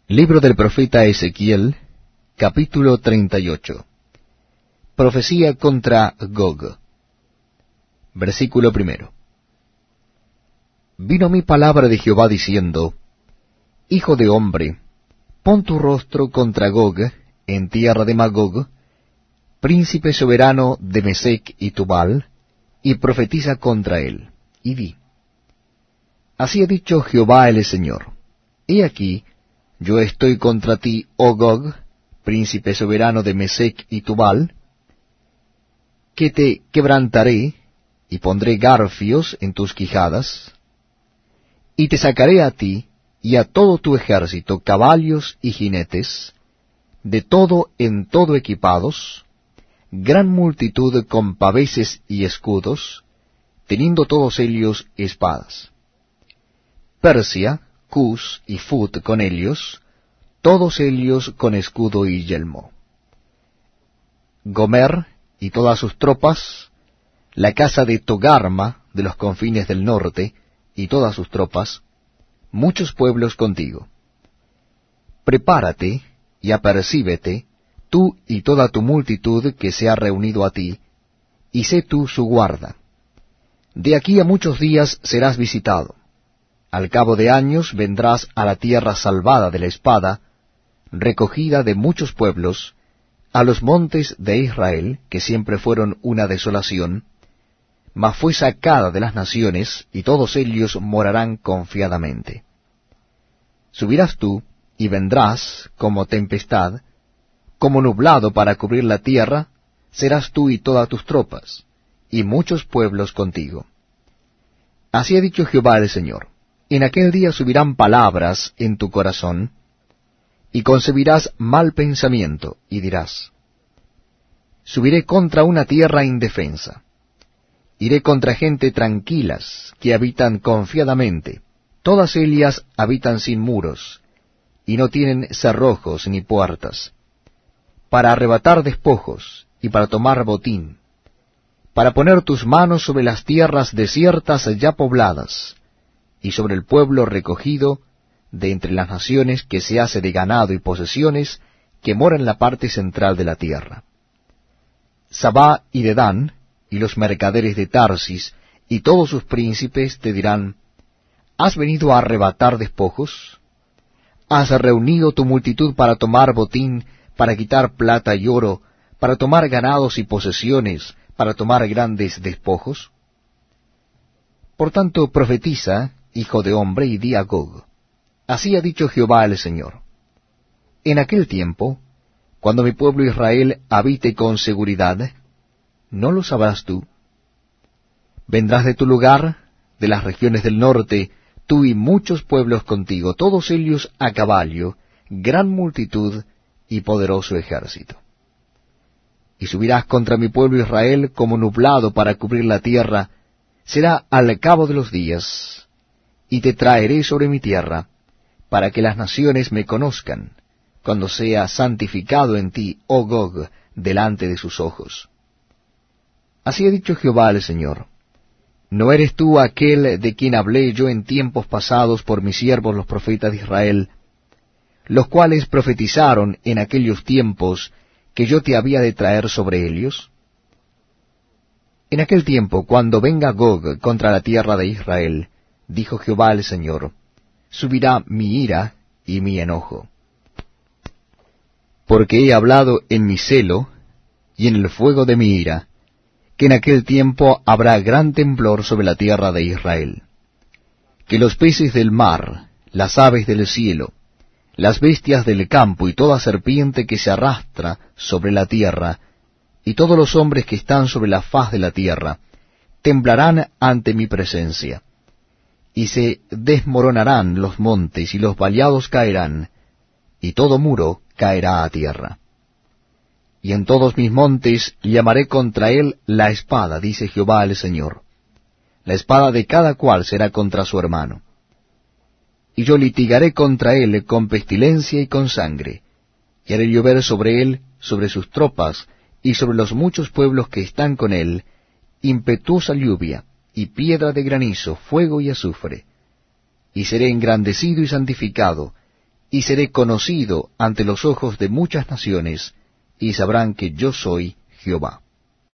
Libro del profeta Ezequiel, capítulo 38. Profecía contra Gog. Versículo 1. Vino mi palabra de Jehová diciendo, Hijo de hombre, pon tu rostro contra Gog, en tierra de Magog, príncipe soberano de Mesec y Tubal, y profetiza contra él, y di, Así ha dicho Jehová el Señor, he aquí, yo estoy contra ti, oh Gog, príncipe soberano de Mesec y Tubal, que te quebrantaré, y pondré garfios en tus quijadas, y te sacaré a ti, y a todo tu ejército, caballos y jinetes, de todo en todo equipados, gran multitud con paveses y escudos, teniendo todos ellos espadas. Persia, Cus y Fut con ellos, todos ellos con escudo y yelmo. Gomer y todas sus tropas, la casa de Togarma de los confines del norte, y todas sus tropas, muchos pueblos contigo. Prepárate y apercíbete, tú y toda tu multitud que se ha reunido a ti, y sé tú su guarda. De aquí a muchos días serás visitado. Al cabo de años vendrás a la tierra salvada de la espada, recogida de muchos pueblos, a los montes de Israel, que siempre fueron una desolación, mas fue sacada de las naciones, y todos ellos morarán confiadamente. Subirás tú, y vendrás como tempestad, como nublado para cubrir la tierra, serás tú y todas tus tropas, y muchos pueblos contigo. Así ha dicho Jehová el Señor. En aquel día subirán palabras en tu corazón, y concebirás mal pensamiento, y dirás, subiré contra una tierra indefensa. Iré contra gente tranquilas, que habitan confiadamente. Todas ellas habitan sin muros, y no tienen cerrojos ni puertas, para arrebatar despojos, y para tomar botín, para poner tus manos sobre las tierras desiertas ya pobladas, y sobre el pueblo recogido de entre las naciones que se hace de ganado y posesiones, que mora en la parte central de la tierra. Sabá y Dedán, y los mercaderes de Tarsis, y todos sus príncipes te dirán, ¿has venido a arrebatar despojos? ¿Has reunido tu multitud para tomar botín, para quitar plata y oro, para tomar ganados y posesiones, para tomar grandes despojos? Por tanto, profetiza, hijo de hombre, y di a Gog, así ha dicho Jehová el Señor. En aquel tiempo, cuando mi pueblo Israel habite con seguridad, ¿no lo sabrás tú? Vendrás de tu lugar, de las regiones del norte, tú y muchos pueblos contigo, todos ellos a caballo, gran multitud y poderoso ejército. Y subirás contra mi pueblo Israel como nublado para cubrir la tierra, será al cabo de los días, y te traeré sobre mi tierra, para que las naciones me conozcan, cuando sea santificado en ti, oh Gog, delante de sus ojos. Así ha dicho Jehová el Señor. ¿No eres tú aquel de quien hablé yo en tiempos pasados por mis siervos los profetas de Israel, los cuales profetizaron en aquellos tiempos que yo te había de traer sobre ellos? En aquel tiempo, cuando venga Gog contra la tierra de Israel, dijo Jehová el Señor, subirá mi ira y mi enojo. Porque he hablado en mi celo y en el fuego de mi ira, que en aquel tiempo habrá gran temblor sobre la tierra de Israel, que los peces del mar, las aves del cielo, las bestias del campo y toda serpiente que se arrastra sobre la tierra, y todos los hombres que están sobre la faz de la tierra, temblarán ante mi presencia, y se desmoronarán los montes y los vallados caerán, y todo muro caerá a tierra. Y en todos mis montes llamaré contra él la espada, dice Jehová el Señor. La espada de cada cual será contra su hermano. Y yo litigaré contra él con pestilencia y con sangre, y haré llover sobre él, sobre sus tropas, y sobre los muchos pueblos que están con él, impetuosa lluvia, y piedra de granizo, fuego y azufre. Y seré engrandecido y santificado, y seré conocido ante los ojos de muchas naciones, y sabrán que yo soy Jehová.